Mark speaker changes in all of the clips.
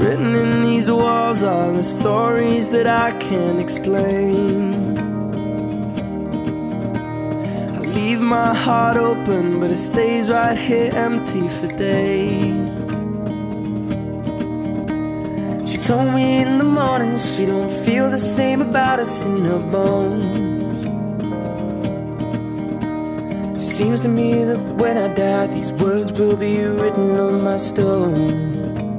Speaker 1: Written in these walls are the stories that I can't explain. I leave my heart open, but it stays right here empty for days. She told me in the morning she don't feel the same about us in her bones. Seems to me that when I die, these words will be written on my stone.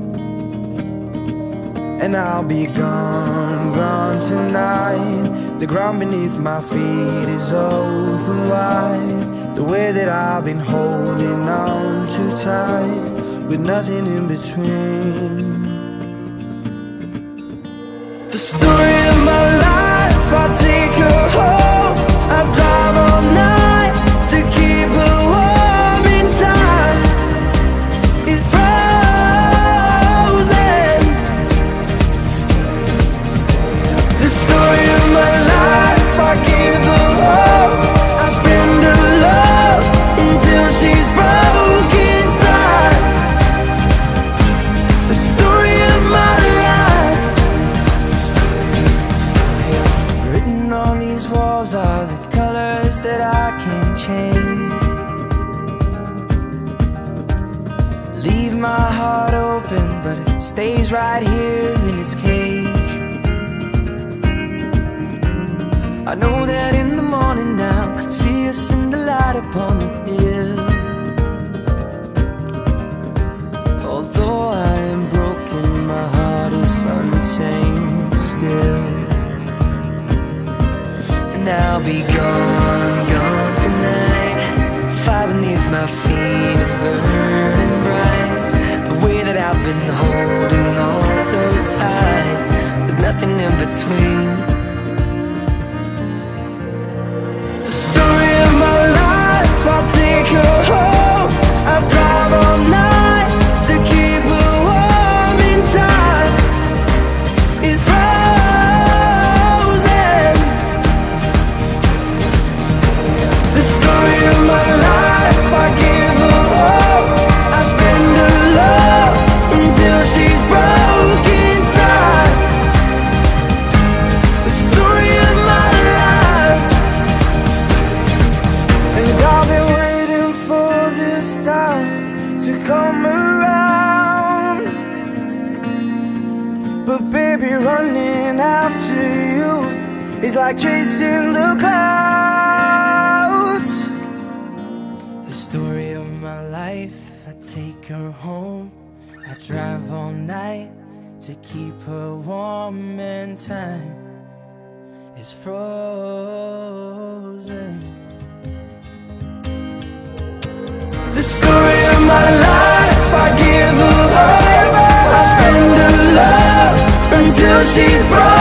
Speaker 1: And I'll be gone, gone tonight. The ground beneath my feet is open wide. The way that I've been holding on too tight, with nothing in between. The story of my life, I take her home. I drive all night to keep her warm in time. It's frozen. The story of my life, I give her hope. I spend her love until she's broke inside. The story of my life. Written on these walls are the colors that I can't change. Leave my heart open, but it stays right here in its cage. I know that in the morning now, see us in the light upon the hill. Although I am broken, my heart is untamed still. And I'll be gone, gone tonight. Fire beneath my feet is burning bright. The way that I've been holding on so tight, with nothing in between. The story of my life, I'll take her home. I drive all night to keep her warm in time. It's frozen. The story of my life, I give her hope. I spend her love until she's broke inside. The story of my life. And I've been waiting for this time to come around. But baby, running after you is like chasing the clouds. The story of my life, I take her home. I drive all night to keep her warm, and time is frozen. The story of my life, I give her hope. I spend her love until she's broken.